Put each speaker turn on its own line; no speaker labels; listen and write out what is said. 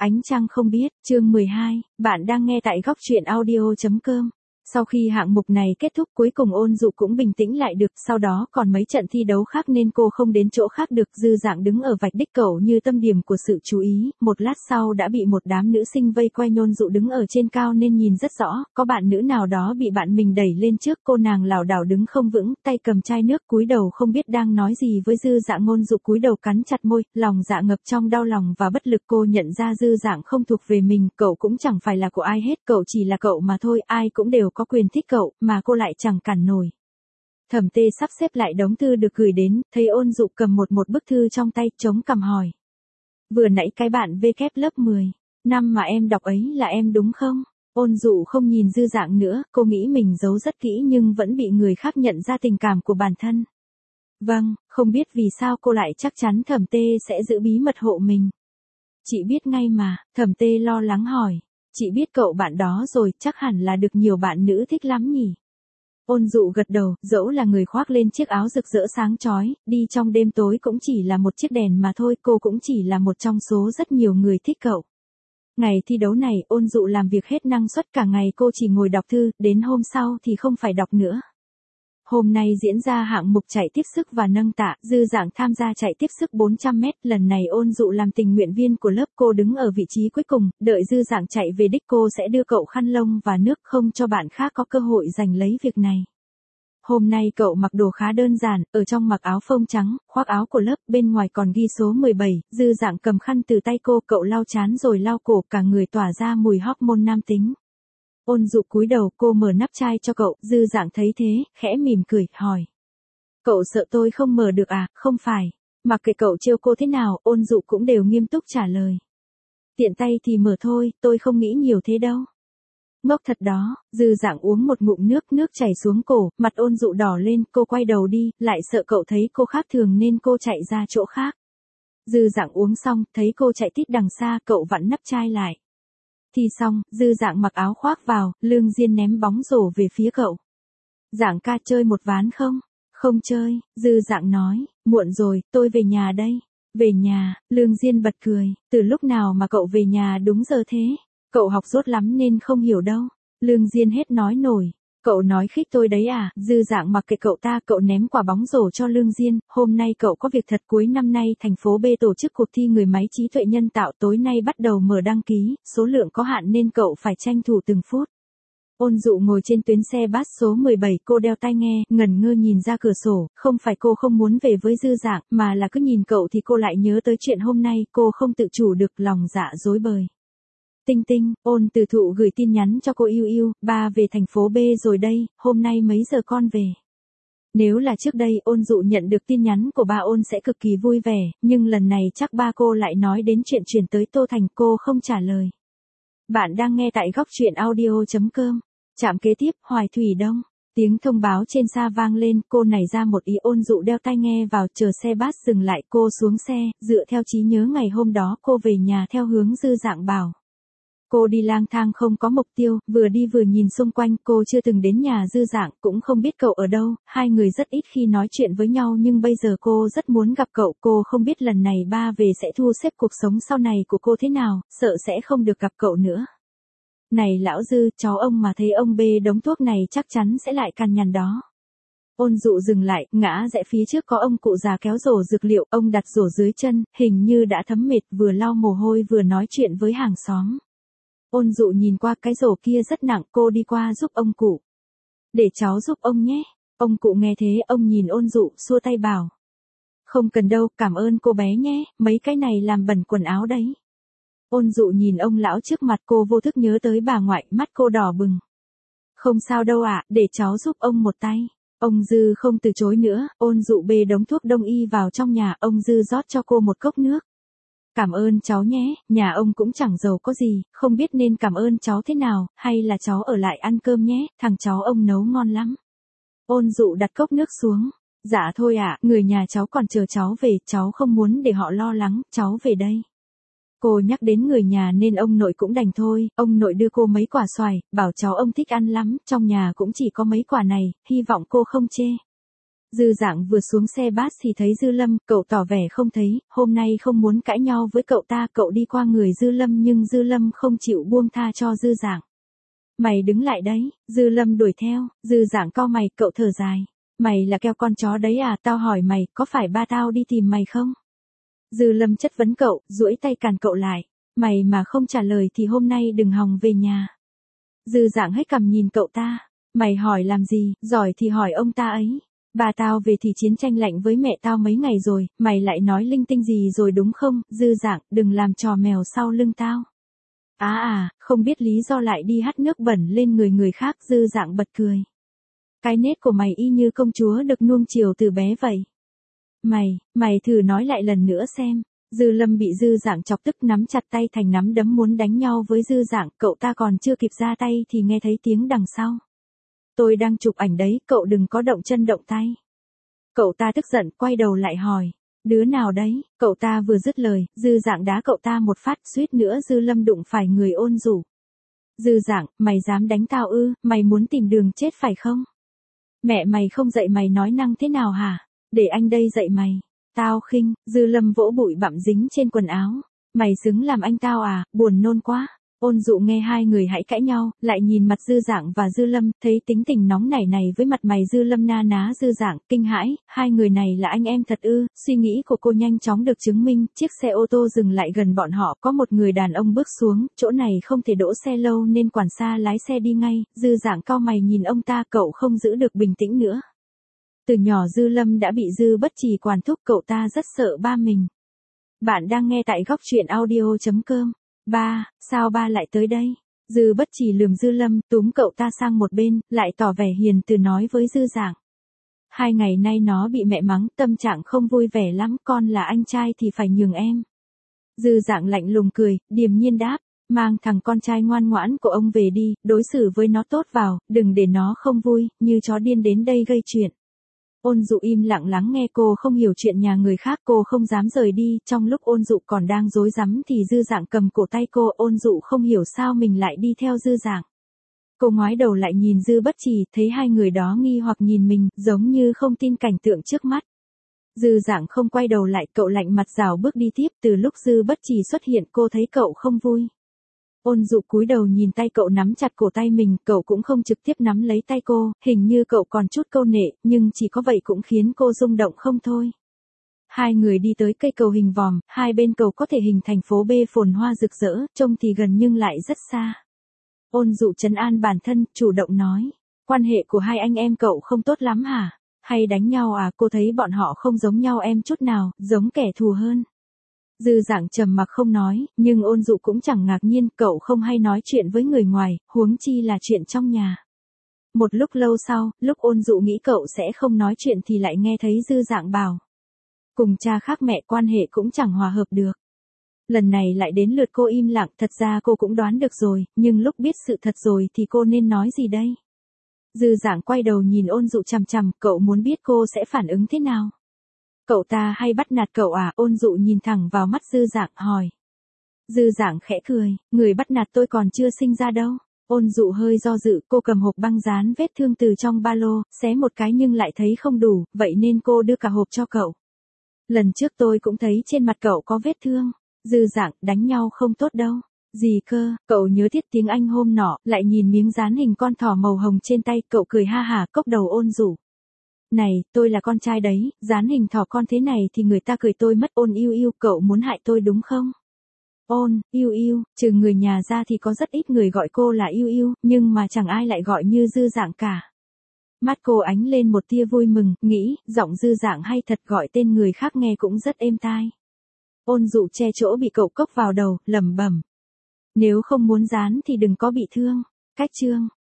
Ánh trăng không biết, chương 12, bạn đang nghe tại góc truyện audio.com. Sau khi hạng mục này kết thúc cuối cùng Ôn Dụ cũng bình tĩnh lại được, sau đó còn mấy trận thi đấu khác nên cô không đến chỗ khác được. Dư Dạng đứng ở vạch đích cẩu như tâm điểm của sự chú ý, một lát sau đã bị một đám nữ sinh vây quanh. Ôn Dụ đứng ở trên cao nên nhìn rất rõ, có bạn nữ nào đó bị bạn mình đẩy lên trước, cô nàng lảo đảo đứng không vững, tay cầm chai nước cúi đầu không biết đang nói gì với Dư Dạng. Ôn Dụ cúi đầu cắn chặt môi, lòng dạ ngập trong đau lòng và bất lực. Cô nhận ra Dư Dạng không thuộc về mình, cậu cũng chẳng phải là của ai hết, cậu chỉ là cậu mà thôi, ai cũng đều có quyền thích cậu, mà cô lại chẳng cản nổi. Thẩm Tê sắp xếp lại đống thư được gửi đến, thấy Ôn Dụ cầm một bức thư trong tay, chống cằm hỏi. Vừa nãy cái bạn VK lớp 10 năm mà em đọc ấy là em đúng không? Ôn Dụ không nhìn Dư Dạng nữa, cô nghĩ mình giấu rất kỹ nhưng vẫn bị người khác nhận ra tình cảm của bản thân. Vâng, không biết vì sao cô lại chắc chắn Thẩm Tê sẽ giữ bí mật hộ mình. Chị biết ngay mà, Thẩm Tê lo lắng hỏi. Chị biết cậu bạn đó rồi, chắc hẳn là được nhiều bạn nữ thích lắm nhỉ? Ôn Dụ gật đầu, dẫu là người khoác lên chiếc áo rực rỡ sáng chói, đi trong đêm tối cũng chỉ là một chiếc đèn mà thôi, cô cũng chỉ là một trong số rất nhiều người thích cậu. Ngày thi đấu này, Ôn Dụ làm việc hết năng suất, cả ngày cô chỉ ngồi đọc thư, đến hôm sau thì không phải đọc nữa. Hôm nay diễn ra hạng mục chạy tiếp sức và nâng tạ, Dư Dạng tham gia chạy tiếp sức 400m, lần này Ôn Dụ làm tình nguyện viên của lớp, cô đứng ở vị trí cuối cùng, đợi Dư Dạng chạy về đích cô sẽ đưa cậu khăn lông và nước, không cho bạn khác có cơ hội giành lấy việc này. Hôm nay cậu mặc đồ khá đơn giản, ở trong mặc áo phông trắng, khoác áo của lớp, bên ngoài còn ghi số 17, Dư Dạng cầm khăn từ tay cô, cậu lau trán rồi lau cổ, cả người tỏa ra mùi hormone nam tính. Ôn Dụ cúi đầu, cô mở nắp chai cho cậu, Dư Dạng thấy thế, khẽ mỉm cười, hỏi. Cậu sợ tôi không mở được à? Không phải. Mặc kệ cậu trêu cô thế nào, Ôn Dụ cũng đều nghiêm túc trả lời. Tiện tay thì mở thôi, tôi không nghĩ nhiều thế đâu. Ngốc thật đó, Dư Dạng uống một ngụm nước chảy xuống cổ, mặt Ôn Dụ đỏ lên, cô quay đầu đi, lại sợ cậu thấy cô khác thường nên cô chạy ra chỗ khác. Dư Dạng uống xong, thấy cô chạy tít đằng xa, cậu vặn nắp chai lại. Thì xong, Dư Dạng mặc áo khoác vào, Lương Diên ném bóng rổ về phía cậu. Dạng ca chơi một ván không? Không chơi, Dư Dạng nói, muộn rồi, tôi về nhà đây. Về nhà, Lương Diên bật cười, từ lúc nào mà cậu về nhà đúng giờ thế? Cậu học dốt lắm nên không hiểu đâu. Lương Diên hết nói nổi. Cậu nói khích tôi đấy à? Dư Dạng mặc kệ cậu ta, cậu ném quả bóng rổ cho Lương Diên. Hôm nay cậu có việc thật, cuối năm nay thành phố B tổ chức cuộc thi người máy trí tuệ nhân tạo, tối nay bắt đầu mở đăng ký, số lượng có hạn nên cậu phải tranh thủ từng phút. Ôn Dụ ngồi trên tuyến xe bus số 17, cô đeo tai nghe, ngẩn ngơ nhìn ra cửa sổ, không phải cô không muốn về với Dư Dạng, mà là cứ nhìn cậu thì cô lại nhớ tới chuyện hôm nay, cô không tự chủ được, lòng dạ rối bời. Tinh Tinh, Ôn Từ Thụ gửi tin nhắn cho cô Yêu Yêu, ba về thành phố B rồi đây, hôm nay mấy giờ con về? Nếu là trước đây Ôn Dụ nhận được tin nhắn của ba Ôn sẽ cực kỳ vui vẻ, nhưng lần này chắc ba cô lại nói đến chuyện chuyển tới Tô Thành, cô không trả lời. Bạn đang nghe tại góc truyện audio.com. Trạm kế tiếp, Hoài Thủy Đông. Tiếng thông báo trên xa vang lên, cô nảy ra một ý. Ôn Dụ đeo tai nghe vào, chờ xe bus dừng lại, cô xuống xe, dựa theo trí nhớ ngày hôm đó cô về nhà theo hướng Dư Dạng bảo. Cô đi lang thang không có mục tiêu, vừa đi vừa nhìn xung quanh, cô chưa từng đến nhà Dư Dạng, cũng không biết cậu ở đâu, hai người rất ít khi nói chuyện với nhau nhưng bây giờ cô rất muốn gặp cậu, cô không biết lần này ba về sẽ thu xếp cuộc sống sau này của cô thế nào, sợ sẽ không được gặp cậu nữa. Này lão Dư, cháu ông mà thấy ông bê đống thuốc này chắc chắn sẽ lại cằn nhằn đó. Ôn Dụ dừng lại, ngã rẽ phía trước có ông cụ già kéo rổ dược liệu, ông đặt rổ dưới chân, hình như đã thấm mệt, vừa lau mồ hôi vừa nói chuyện với hàng xóm. Ôn Dụ nhìn qua, cái rổ kia rất nặng, cô đi qua giúp ông cụ. Để cháu giúp ông nhé. Ông cụ nghe thế, ông nhìn Ôn Dụ, xua tay bảo. Không cần đâu, cảm ơn cô bé nhé, mấy cái này làm bẩn quần áo đấy. Ôn Dụ nhìn ông lão trước mặt, cô vô thức nhớ tới bà ngoại, mắt cô đỏ bừng. Không sao đâu ạ, để cháu giúp ông một tay. Ông Dư không từ chối nữa, Ôn Dụ bê đống thuốc đông y vào trong nhà, ông Dư rót cho cô một cốc nước. Cảm ơn cháu nhé, nhà ông cũng chẳng giàu có gì, không biết nên cảm ơn cháu thế nào, hay là cháu ở lại ăn cơm nhé, thằng cháu ông nấu ngon lắm. Ôn Dụ đặt cốc nước xuống. Dạ thôi ạ, người nhà cháu còn chờ cháu về, cháu không muốn để họ lo lắng, cháu về đây. Cô nhắc đến người nhà nên ông nội cũng đành thôi, ông nội đưa cô mấy quả xoài, bảo cháu ông thích ăn lắm, trong nhà cũng chỉ có mấy quả này, hy vọng cô không chê. Dư Dạng vừa xuống xe bus thì thấy Dư Lâm, cậu tỏ vẻ không thấy, hôm nay không muốn cãi nhau với cậu ta, cậu đi qua người Dư Lâm nhưng Dư Lâm không chịu buông tha cho Dư Dạng. Mày đứng lại đấy, Dư Lâm đuổi theo, Dư Dạng cau mày, cậu thở dài. Mày là keo con chó đấy à, tao hỏi mày, có phải ba tao đi tìm mày không? Dư Lâm chất vấn cậu, duỗi tay cản cậu lại. Mày mà không trả lời thì hôm nay đừng hòng về nhà. Dư Dạng hết cằm nhìn cậu ta. Mày hỏi làm gì, giỏi thì hỏi ông ta ấy. Bà tao về thì chiến tranh lạnh với mẹ tao mấy ngày rồi, mày lại nói linh tinh gì rồi đúng không? Dư Dạng, đừng làm trò mèo sau lưng tao. Không biết lý do lại đi hắt nước bẩn lên người người khác. Dư Dạng bật cười. Cái nết của mày y như công chúa được nuông chiều từ bé vậy. Mày thử nói lại lần nữa xem. Dư Lâm bị Dư Dạng chọc tức nắm chặt tay thành nắm đấm muốn đánh nhau với Dư Dạng, cậu ta còn chưa kịp ra tay thì nghe thấy tiếng đằng sau. Tôi đang chụp ảnh đấy, cậu đừng có động chân động tay. Cậu ta tức giận quay đầu lại hỏi. Đứa nào đấy, cậu ta vừa dứt lời, Dư Dạng đá cậu ta một phát, suýt nữa Dư Lâm đụng phải người Ôn Dụ. Dư Dạng, mày dám đánh tao ư, mày muốn tìm đường chết phải không? Mẹ mày không dạy mày nói năng thế nào hả? Để anh đây dạy mày. Tao khinh, Dư Lâm vỗ bụi bặm dính trên quần áo. Mày xứng làm anh tao à, buồn nôn quá. Ôn Dụ nghe hai người hãy cãi nhau, lại nhìn mặt Dư Dạng và Dư Lâm, thấy tính tình nóng nảy này với mặt mày Dư Lâm na ná Dư Dạng, kinh hãi, hai người này là anh em thật ư? Suy nghĩ của cô nhanh chóng được chứng minh, chiếc xe ô tô dừng lại gần bọn họ, có một người đàn ông bước xuống, chỗ này không thể đỗ xe lâu nên quản xa lái xe đi ngay, Dư Dạng cau mày nhìn ông ta, cậu không giữ được bình tĩnh nữa. Từ nhỏ Dư Lâm đã bị Dư Bất Trì quản thúc, cậu ta rất sợ ba mình. Bạn đang nghe tại góc truyện audio.com. Ba, sao ba lại tới đây? Dư Bất Trì lườm Dư Lâm, túm cậu ta sang một bên, lại tỏ vẻ hiền từ nói với Dư Dạng. 2 ngày nay nó bị mẹ mắng, tâm trạng không vui vẻ lắm, con là anh trai thì phải nhường em. Dư Dạng lạnh lùng cười, điềm nhiên đáp, mang thằng con trai ngoan ngoãn của ông về đi, đối xử với nó tốt vào, đừng để nó không vui, như chó điên đến đây gây chuyện. Ôn Dụ im lặng lắng nghe, cô không hiểu chuyện nhà người khác, cô không dám rời đi, trong lúc Ôn Dụ còn đang rối rắm thì Dư Dạng cầm cổ tay cô, Ôn Dụ không hiểu sao mình lại đi theo Dư Dạng. Cô ngoái đầu lại nhìn Dư Bất Trì, thấy hai người đó nghi hoặc nhìn mình, giống như không tin cảnh tượng trước mắt. Dư Dạng không quay đầu lại, cậu lạnh mặt rảo bước đi tiếp, từ lúc Dư Bất Trì xuất hiện cô thấy cậu không vui. Ôn Dụ cúi đầu nhìn tay cậu nắm chặt cổ tay mình, cậu cũng không trực tiếp nắm lấy tay cô, hình như cậu còn chút câu nệ, nhưng chỉ có vậy cũng khiến cô rung động không thôi. Hai người đi tới cây cầu hình vòm, hai bên cầu có thể hình thành phố B phồn hoa rực rỡ, trông thì gần nhưng lại rất xa. Ôn Dụ trấn an bản thân, chủ động nói, quan hệ của hai anh em cậu không tốt lắm hả? Hay đánh nhau à? Cô thấy bọn họ không giống nhau em chút nào, giống kẻ thù hơn. Dư Dạng trầm mặc không nói, nhưng Ôn Dụ cũng chẳng ngạc nhiên, cậu không hay nói chuyện với người ngoài, huống chi là chuyện trong nhà. Một lúc lâu sau, lúc Ôn Dụ nghĩ cậu sẽ không nói chuyện thì lại nghe thấy Dư Dạng bảo. Cùng cha khác mẹ quan hệ cũng chẳng hòa hợp được. Lần này lại đến lượt cô im lặng, thật ra cô cũng đoán được rồi, nhưng lúc biết sự thật rồi thì cô nên nói gì đây? Dư Dạng quay đầu nhìn Ôn Dụ chằm chằm, cậu muốn biết cô sẽ phản ứng thế nào? Cậu ta hay bắt nạt cậu à? Ôn Dụ nhìn thẳng vào mắt Dư Dạng, hỏi. Dư Dạng khẽ cười, người bắt nạt tôi còn chưa sinh ra đâu. Ôn Dụ hơi do dự, cô cầm hộp băng dán vết thương từ trong ba lô, xé một cái nhưng lại thấy không đủ, vậy nên cô đưa cả hộp cho cậu. Lần trước tôi cũng thấy trên mặt cậu có vết thương. Dư Dạng, đánh nhau không tốt đâu. Gì cơ? Cậu nhớ Tiết Tiếng Anh hôm nọ, lại nhìn miếng dán hình con thỏ màu hồng trên tay, cậu cười ha hả, cốc đầu Ôn Dụ. Này, tôi là con trai đấy, dán hình thỏ con thế này thì người ta cười tôi mất. Ôn yêu yêu, cậu muốn hại tôi đúng không? Ôn, yêu yêu, trừ người nhà ra thì có rất ít người gọi cô là yêu yêu, nhưng mà chẳng ai lại gọi như Dư Dạng cả. Mắt cô ánh lên một tia vui mừng, nghĩ, giọng Dư Dạng hay thật, gọi tên người khác nghe cũng rất êm tai. Ôn Dụ che chỗ bị cậu cốc vào đầu, lẩm bẩm. Nếu không muốn dán thì đừng có bị thương. Cách chương.